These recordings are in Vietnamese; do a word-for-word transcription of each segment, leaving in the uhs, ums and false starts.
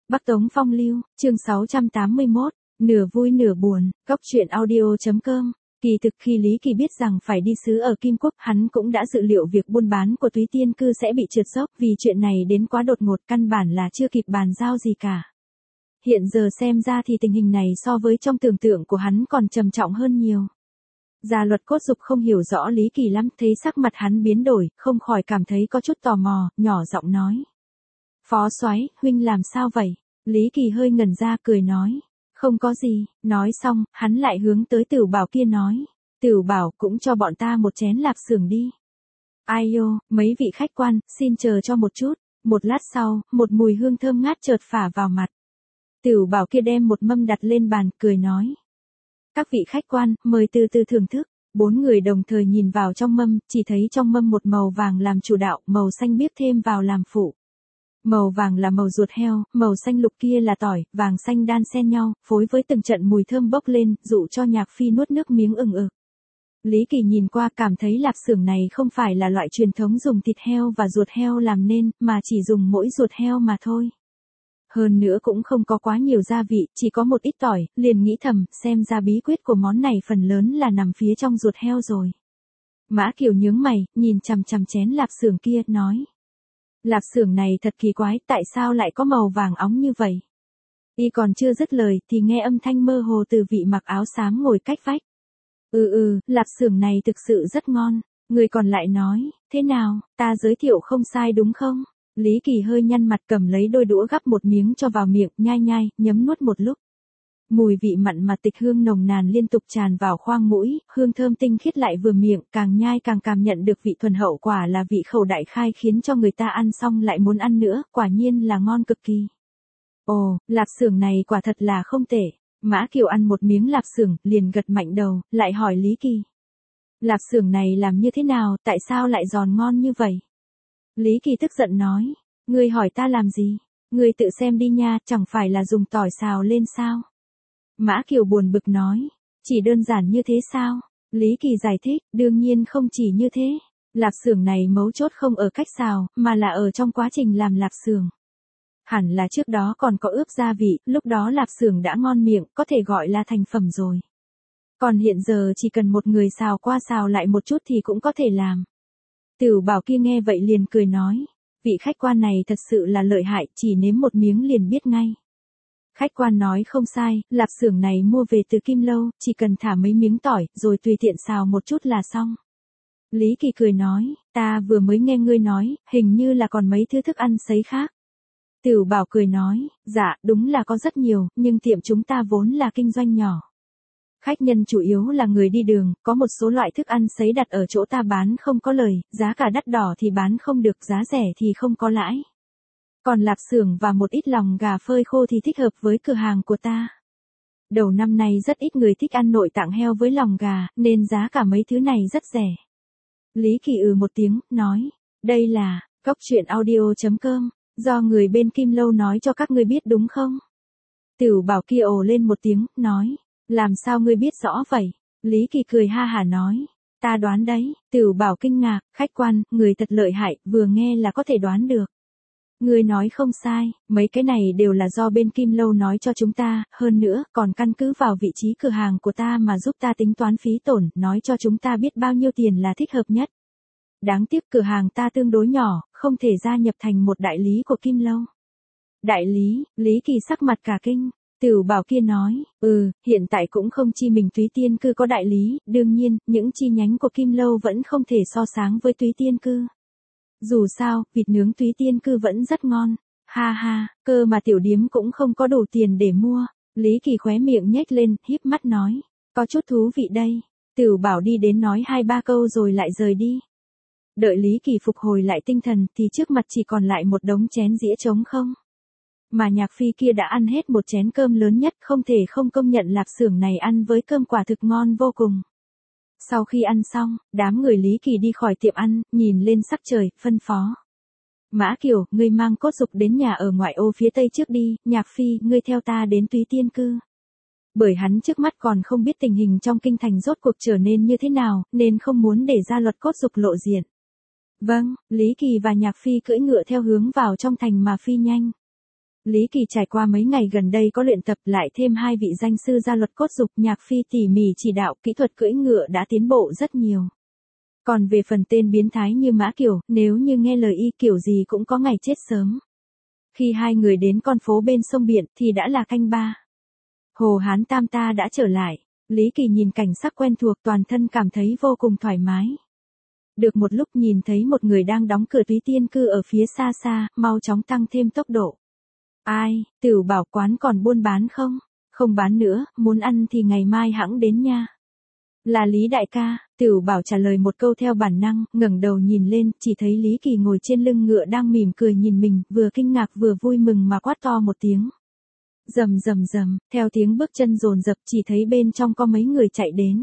Bắc Tống Phong Lưu, chương sáu trăm tám mươi mốt, nửa vui nửa buồn, Cóc Truyện Audio chấm com. Kỳ thực khi Lý Kỳ biết rằng phải đi sứ ở Kim Quốc, hắn cũng đã dự liệu việc buôn bán của Túy Tiên Cư sẽ bị trượt dốc, vì chuyện này đến quá đột ngột, căn bản là chưa kịp bàn giao gì cả. Hiện giờ xem ra thì tình hình này so với trong tưởng tượng của hắn còn trầm trọng hơn nhiều. Gia Luật Cốt Dục không hiểu rõ Lý Kỳ lắm, thấy sắc mặt hắn biến đổi, không khỏi cảm thấy có chút tò mò, nhỏ giọng nói. Phó Soái, huynh làm sao vậy? Lý Kỳ hơi ngẩn ra cười nói. Không có gì, nói xong, hắn lại hướng tới Tửu Bảo kia nói. Tửu Bảo cũng cho bọn ta một chén lạp xưởng đi. Ai ô, mấy vị khách quan, xin chờ cho một chút. Một lát sau, một mùi hương thơm ngát chợt phả vào mặt. Tửu Bảo kia đem một mâm đặt lên bàn, cười nói. Các vị khách quan, mời từ từ thưởng thức. Bốn người đồng thời nhìn vào trong mâm, chỉ thấy trong mâm một màu vàng làm chủ đạo, màu xanh biếc thêm vào làm phụ. Màu vàng là màu ruột heo, màu xanh lục kia là tỏi, vàng xanh đan xen nhau, phối với từng trận mùi thơm bốc lên, dụ cho Nhạc Phi nuốt nước miếng ừng ực. Lý Kỳ nhìn qua cảm thấy lạp xưởng này không phải là loại truyền thống dùng thịt heo và ruột heo làm nên, mà chỉ dùng mỗi ruột heo mà thôi. Hơn nữa cũng không có quá nhiều gia vị, chỉ có một ít tỏi, liền nghĩ thầm, xem ra bí quyết của món này phần lớn là nằm phía trong ruột heo rồi. Mã Kiều nhướng mày, nhìn chằm chằm chén lạp xưởng kia, nói. Lạp xưởng này thật kỳ quái, tại sao lại có màu vàng óng như vậy? Y còn chưa dứt lời, thì nghe âm thanh mơ hồ từ vị mặc áo xám ngồi cách vách. Ừ ừ, lạp xưởng này thực sự rất ngon. Người còn lại nói, thế nào, ta giới thiệu không sai đúng không? Lý Kỳ hơi nhăn mặt cầm lấy đôi đũa gắp một miếng cho vào miệng, nhai nhai, nhấm nuốt một lúc. Mùi vị mặn mà tịch hương nồng nàn liên tục tràn vào khoang mũi, hương thơm tinh khiết lại vừa miệng, càng nhai càng cảm nhận được vị thuần hậu, quả là vị khẩu đại khai khiến cho người ta ăn xong lại muốn ăn nữa, quả nhiên là ngon cực kỳ. Ồ, lạp xưởng này quả thật là không tệ. Mã Kiều ăn một miếng lạp xưởng, liền gật mạnh đầu, lại hỏi Lý Kỳ. Lạp xưởng này làm như thế nào, tại sao lại giòn ngon như vậy? Lý Kỳ tức giận nói, ngươi hỏi ta làm gì? Ngươi tự xem đi nha, chẳng phải là dùng tỏi xào lên sao? Mã Kiều buồn bực nói, chỉ đơn giản như thế sao? Lý Kỳ giải thích, đương nhiên không chỉ như thế. Lạp xưởng này mấu chốt không ở cách xào, mà là ở trong quá trình làm lạp xưởng. Hẳn là trước đó còn có ướp gia vị, lúc đó lạp xưởng đã ngon miệng, có thể gọi là thành phẩm rồi. Còn hiện giờ chỉ cần một người xào qua xào lại một chút thì cũng có thể làm. Tửu Bảo kia nghe vậy liền cười nói, vị khách quan này thật sự là lợi hại, chỉ nếm một miếng liền biết ngay. Khách quan nói không sai, lạp xưởng này mua về từ Kim Lâu, chỉ cần thả mấy miếng tỏi, rồi tùy tiện xào một chút là xong. Lý Kỳ cười nói, ta vừa mới nghe ngươi nói, hình như là còn mấy thứ thức ăn sấy khác. Tửu Bảo cười nói, dạ, đúng là có rất nhiều, nhưng tiệm chúng ta vốn là kinh doanh nhỏ. Khách nhân chủ yếu là người đi đường, có một số loại thức ăn sấy đặt ở chỗ ta bán không có lời, giá cả đắt đỏ thì bán không được, giá rẻ thì không có lãi. Còn lạp xưởng và một ít lòng gà phơi khô thì thích hợp với cửa hàng của ta. Đầu năm nay rất ít người thích ăn nội tạng heo với lòng gà, nên giá cả mấy thứ này rất rẻ. Lý Kỳ ừ một tiếng, nói, đây là, Cóc Truyện Audio chấm com, do người bên Kim Lâu nói cho các ngươi biết đúng không? Tửu Bảo kia ồ lên một tiếng, nói, làm sao ngươi biết rõ vậy? Lý Kỳ cười ha hả nói, ta đoán đấy. Tửu Bảo kinh ngạc, khách quan, người thật lợi hại, vừa nghe là có thể đoán được. Ngươi nói không sai, mấy cái này đều là do bên Kim Lâu nói cho chúng ta, hơn nữa, còn căn cứ vào vị trí cửa hàng của ta mà giúp ta tính toán phí tổn, nói cho chúng ta biết bao nhiêu tiền là thích hợp nhất. Đáng tiếc cửa hàng ta tương đối nhỏ, không thể gia nhập thành một đại lý của Kim Lâu. Đại lý, Lý Kỳ sắc mặt cả kinh. Tửu Bảo kia nói, ừ, hiện tại cũng không chi mình Túy Tiên Cư có đại lý, đương nhiên, những chi nhánh của Kim Lâu vẫn không thể so sánh với Túy Tiên Cư. Dù sao, vịt nướng Túy Tiên Cư vẫn rất ngon. Ha ha, cơ mà tiểu điếm cũng không có đủ tiền để mua. Lý Kỳ khóe miệng nhếch lên, híp mắt nói, có chút thú vị đây. Tửu Bảo đi đến nói hai ba câu rồi lại rời đi. Đợi Lý Kỳ phục hồi lại tinh thần thì trước mặt chỉ còn lại một đống chén dĩa trống không. Mà Nhạc Phi kia đã ăn hết một chén cơm lớn nhất, không thể không công nhận lạp xưởng này ăn với cơm quả thực ngon vô cùng. Sau khi ăn xong, đám người Lý Kỳ đi khỏi tiệm ăn, nhìn lên sắc trời, phân phó. Mã Kiều, ngươi mang Cốt Dục đến nhà ở ngoại ô phía tây trước đi, Nhạc Phi, ngươi theo ta đến Túy Tiên Cư. Bởi hắn trước mắt còn không biết tình hình trong kinh thành rốt cuộc trở nên như thế nào, nên không muốn để Gia Luật Cốt Dục lộ diện. Vâng, Lý Kỳ và Nhạc Phi cưỡi ngựa theo hướng vào trong thành mà phi nhanh. Lý Kỳ trải qua mấy ngày gần đây có luyện tập lại thêm hai vị danh sư gia luật cốt dục Nhạc Phi tỉ mỉ chỉ đạo, kỹ thuật cưỡi ngựa đã tiến bộ rất nhiều. Còn về phần tên biến thái như Mã Kiều, nếu như nghe lời y kiểu gì cũng có ngày chết sớm. Khi hai người đến con phố bên sông biển thì đã là canh ba. Hồ Hán Tam ta đã trở lại. Lý Kỳ nhìn cảnh sắc quen thuộc toàn thân cảm thấy vô cùng thoải mái. Được một lúc nhìn thấy một người đang đóng cửa Túy Tiên Cư ở phía xa xa, mau chóng tăng thêm tốc độ. Ai, Tửu Bảo quán còn buôn bán không? Không bán nữa, muốn ăn thì ngày mai hẵng đến nha. Là Lý đại ca, Tửu Bảo trả lời một câu theo bản năng, ngẩng đầu nhìn lên, chỉ thấy Lý Kỳ ngồi trên lưng ngựa đang mỉm cười nhìn mình, vừa kinh ngạc vừa vui mừng mà quát to một tiếng. Rầm rầm rầm, theo tiếng bước chân dồn dập chỉ thấy bên trong có mấy người chạy đến.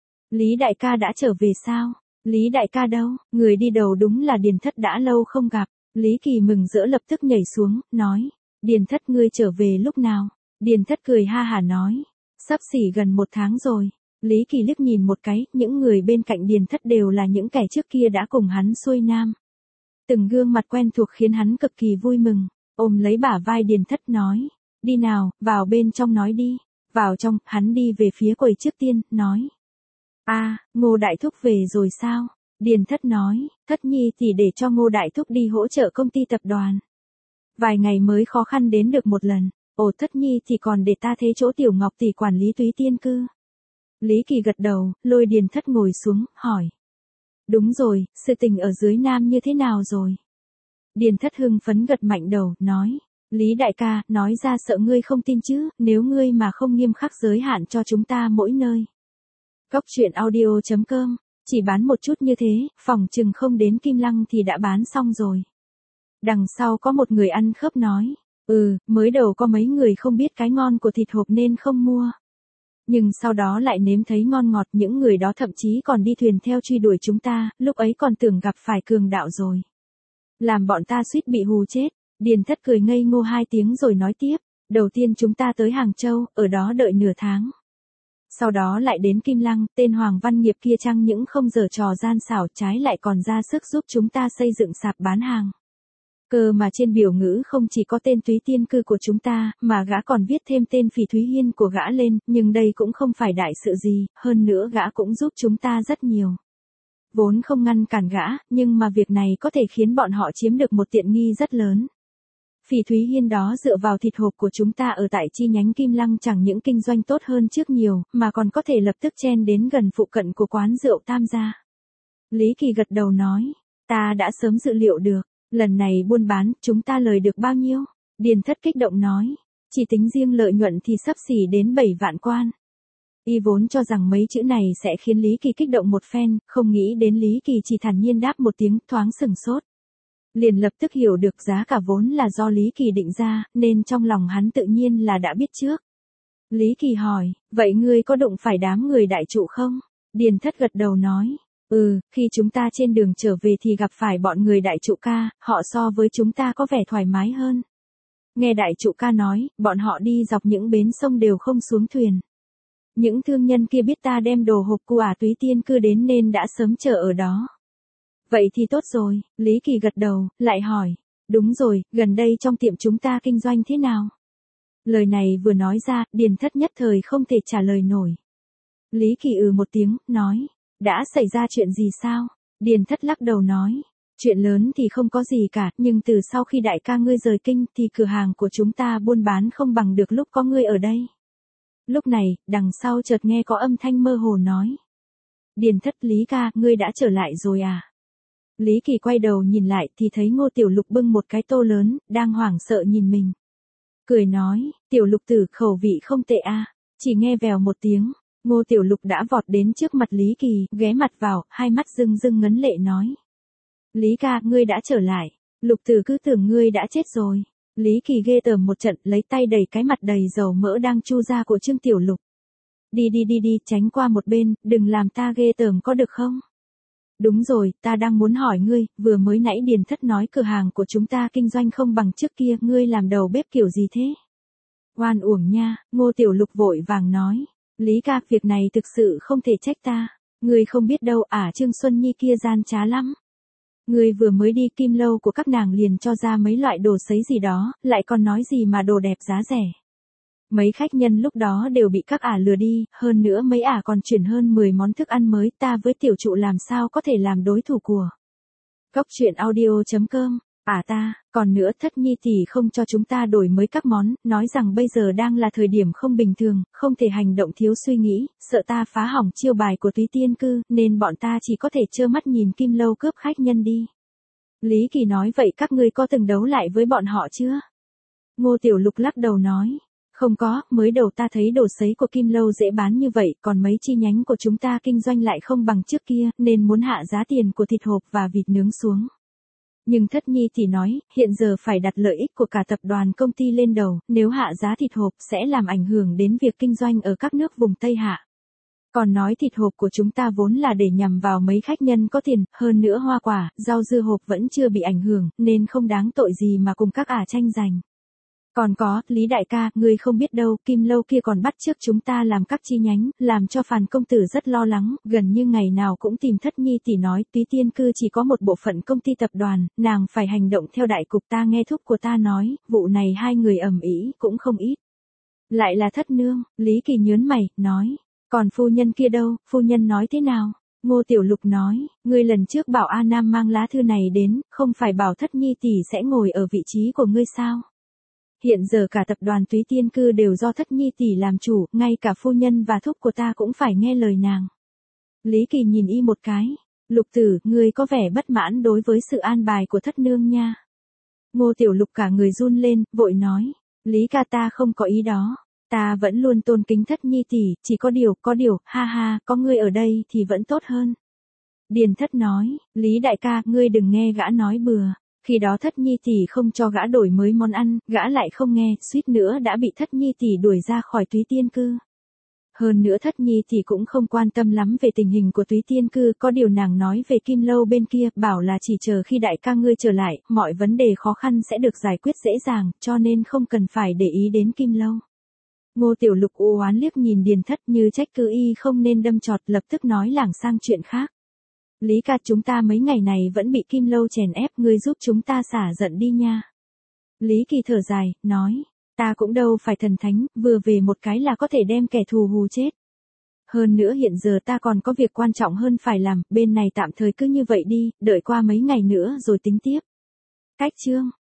Lý đại ca đã trở về sao? Lý đại ca đâu? Người đi đầu đúng là Điền Thất đã lâu không gặp. Lý Kỳ mừng rỡ lập tức nhảy xuống, nói. Điền Thất ngươi trở về lúc nào? Điền Thất cười ha hả nói. Sắp xỉ gần một tháng rồi. Lý Kỳ liếc nhìn một cái, những người bên cạnh Điền Thất đều là những kẻ trước kia đã cùng hắn xuôi nam. Từng gương mặt quen thuộc khiến hắn cực kỳ vui mừng, ôm lấy bả vai Điền Thất nói. Đi nào, vào bên trong nói đi. Vào trong, hắn đi về phía quầy trước tiên, nói. a à, Ngô Đại Thúc về rồi sao? Điền Thất nói, Thất Nhi thì để cho Ngô Đại Thúc đi hỗ trợ công ty tập đoàn. Vài ngày mới khó khăn đến được một lần, ồ Thất Nhi thì còn để ta thế chỗ Tiểu Ngọc tỷ quản lý Túy Tiên Cư. Lý Kỳ gật đầu, lôi Điền Thất ngồi xuống, hỏi. Đúng rồi, sự tình ở dưới Nam như thế nào rồi? Điền Thất hưng phấn gật mạnh đầu, nói. Lý đại ca, nói ra sợ ngươi không tin chứ, nếu ngươi mà không nghiêm khắc giới hạn cho chúng ta mỗi nơi. Cóc truyện audio chấm com, chỉ bán một chút như thế, phòng chừng không đến Kim Lăng thì đã bán xong rồi. Đằng sau có một người ăn khớp nói, ừ, mới đầu có mấy người không biết cái ngon của thịt hộp nên không mua. Nhưng sau đó lại nếm thấy ngon ngọt, những người đó thậm chí còn đi thuyền theo truy đuổi chúng ta, lúc ấy còn tưởng gặp phải cường đạo rồi. Làm bọn ta suýt bị hù chết. Điền Thất cười ngây ngô hai tiếng rồi nói tiếp, đầu tiên chúng ta tới Hàng Châu, ở đó đợi nửa tháng. Sau đó lại đến Kim Lăng, tên Hoàng Văn Nghiệp kia chăng những không giở trò gian xảo, trái lại còn ra sức giúp chúng ta xây dựng sạp bán hàng. Cơ mà trên biểu ngữ không chỉ có tên Túy Tiên Cư của chúng ta, mà gã còn viết thêm tên Phỉ Thúy Hiên của gã lên, nhưng đây cũng không phải đại sự gì, hơn nữa gã cũng giúp chúng ta rất nhiều. Vốn không ngăn cản gã, nhưng mà việc này có thể khiến bọn họ chiếm được một tiện nghi rất lớn. Phỉ Thúy Hiên đó dựa vào thịt hộp của chúng ta ở tại chi nhánh Kim Lăng chẳng những kinh doanh tốt hơn trước nhiều, mà còn có thể lập tức chen đến gần phụ cận của quán rượu Tam gia. Lý Kỳ gật đầu nói, ta đã sớm dự liệu được, lần này buôn bán, chúng ta lời được bao nhiêu? Điền Thất kích động nói, chỉ tính riêng lợi nhuận thì sắp xỉ đến bảy vạn quan. Y vốn cho rằng mấy chữ này sẽ khiến Lý Kỳ kích động một phen, không nghĩ đến Lý Kỳ chỉ thản nhiên đáp một tiếng, thoáng sừng sốt. Liền lập tức hiểu được giá cả vốn là do Lý Kỳ định ra, nên trong lòng hắn tự nhiên là đã biết trước. Lý Kỳ hỏi, vậy ngươi có đụng phải đám người đại trụ không? Điền Thất gật đầu nói, ừ, khi chúng ta trên đường trở về thì gặp phải bọn người đại trụ ca, họ so với chúng ta có vẻ thoải mái hơn. Nghe đại trụ ca nói, bọn họ đi dọc những bến sông đều không xuống thuyền. Những thương nhân kia biết ta đem đồ hộp của ả Túy Tiên Cư đến nên đã sớm chờ ở đó. Vậy thì tốt rồi, Lý Kỳ gật đầu, lại hỏi, đúng rồi, gần đây trong tiệm chúng ta kinh doanh thế nào? Lời này vừa nói ra, Điền Thất nhất thời không thể trả lời nổi. Lý Kỳ ừ một tiếng, nói, đã xảy ra chuyện gì sao? Điền Thất lắc đầu nói, chuyện lớn thì không có gì cả, nhưng từ sau khi đại ca ngươi rời kinh thì cửa hàng của chúng ta buôn bán không bằng được lúc có ngươi ở đây. Lúc này, đằng sau chợt nghe có âm thanh mơ hồ nói. Điền Thất, Lý ca, ngươi đã trở lại rồi à? Lý Kỳ quay đầu nhìn lại thì thấy Ngô Tiểu Lục bưng một cái tô lớn, đang hoảng sợ nhìn mình. Cười nói, Tiểu Lục tử khẩu vị không tệ a. Chỉ nghe vèo một tiếng, Ngô Tiểu Lục đã vọt đến trước mặt Lý Kỳ, ghé mặt vào, hai mắt rưng rưng ngấn lệ nói. Lý ca, ngươi đã trở lại, Lục tử cứ tưởng ngươi đã chết rồi. Lý Kỳ ghê tởm một trận, lấy tay đẩy cái mặt đầy dầu mỡ đang chu ra của Trương Tiểu Lục. Đi đi đi đi, tránh qua một bên, đừng làm ta ghê tởm có được không? Đúng rồi, ta đang muốn hỏi ngươi, vừa mới nãy Điền Thất nói cửa hàng của chúng ta kinh doanh không bằng trước kia, ngươi làm đầu bếp kiểu gì thế? Oan uổng nha, Ngô Tiểu Lục vội vàng nói. Lý ca, việc này thực sự không thể trách ta. Ngươi không biết đâu, ả Trương Xuân Nhi kia gian trá lắm. Ngươi vừa mới đi Kim Lâu của các nàng liền cho ra mấy loại đồ sấy gì đó, lại còn nói gì mà đồ đẹp giá rẻ. Mấy khách nhân lúc đó đều bị các ả lừa đi, hơn nữa mấy ả còn chuyển hơn mười món thức ăn mới, ta với tiểu trụ làm sao có thể làm đối thủ của. Cóc truyện audio chấm com, ả ta, còn nữa Thất Nhi tỷ không cho chúng ta đổi mới các món, nói rằng bây giờ đang là thời điểm không bình thường, không thể hành động thiếu suy nghĩ, sợ ta phá hỏng chiêu bài của Túy Tiên Cư, nên bọn ta chỉ có thể trơ mắt nhìn Kim Lâu cướp khách nhân đi. Lý Kỳ nói vậy các ngươi có từng đấu lại với bọn họ chưa? Ngô Tiểu Lục lắc đầu nói. Không có, mới đầu ta thấy đồ sấy của Kim Lâu dễ bán như vậy, còn mấy chi nhánh của chúng ta kinh doanh lại không bằng trước kia, nên muốn hạ giá tiền của thịt hộp và vịt nướng xuống. Nhưng Thất Nhi thì nói, hiện giờ phải đặt lợi ích của cả tập đoàn công ty lên đầu, nếu hạ giá thịt hộp sẽ làm ảnh hưởng đến việc kinh doanh ở các nước vùng Tây Hạ. Còn nói thịt hộp của chúng ta vốn là để nhằm vào mấy khách nhân có tiền, hơn nữa hoa quả, rau dưa hộp vẫn chưa bị ảnh hưởng, nên không đáng tội gì mà cùng các ả tranh giành. Còn có, Lý đại ca, ngươi không biết đâu, Kim Lâu kia còn bắt chước chúng ta làm các chi nhánh, làm cho Phàn công tử rất lo lắng, gần như ngày nào cũng tìm Thất Nhi tỷ nói, Túy Tiên Cư chỉ có một bộ phận công ty tập đoàn, nàng phải hành động theo đại cục, ta nghe thúc của ta nói, vụ này hai người ầm ĩ cũng không ít. Lại là Thất nương, Lý Kỳ nhớn mày, nói, còn phu nhân kia đâu, phu nhân nói thế nào? Ngô Tiểu Lục nói, ngươi lần trước bảo A Nam mang lá thư này đến, không phải bảo Thất Nhi tỷ sẽ ngồi ở vị trí của ngươi sao? Hiện giờ cả tập đoàn Túy Tiên Cư đều do Thất Nhi tỷ làm chủ, ngay cả phu nhân và thúc của ta cũng phải nghe lời nàng. Lý Kỳ nhìn y một cái, Lục tử, ngươi có vẻ bất mãn đối với sự an bài của Thất nương nha. Ngô Tiểu Lục cả người run lên, vội nói, Lý ca ta không có ý đó, ta vẫn luôn tôn kính Thất Nhi tỷ, chỉ có điều, có điều, ha ha, có ngươi ở đây thì vẫn tốt hơn. Điền Thất nói, Lý đại ca, ngươi đừng nghe gã nói bừa. Khi đó Thất Nhi tỷ không cho gã đổi mới món ăn, gã lại không nghe, suýt nữa đã bị Thất Nhi tỷ đuổi ra khỏi Túy Tiên Cư. Hơn nữa Thất Nhi tỷ cũng không quan tâm lắm về tình hình của Túy Tiên Cư, có điều nàng nói về Kim Lâu bên kia, bảo là chỉ chờ khi đại ca ngươi trở lại, mọi vấn đề khó khăn sẽ được giải quyết dễ dàng, cho nên không cần phải để ý đến Kim Lâu. Ngô Tiểu Lục u oán liếc nhìn Điền Thất như trách cứ y không nên đâm chọt, lập tức nói lảng sang chuyện khác. Lý ca, chúng ta mấy ngày này vẫn bị Kim Lâu chèn ép, ngươi giúp chúng ta xả giận đi nha. Lý Kỳ thở dài, nói, ta cũng đâu phải thần thánh, vừa về một cái là có thể đem kẻ thù hù chết. Hơn nữa hiện giờ ta còn có việc quan trọng hơn phải làm, bên này tạm thời cứ như vậy đi, đợi qua mấy ngày nữa rồi tính tiếp. Cách chương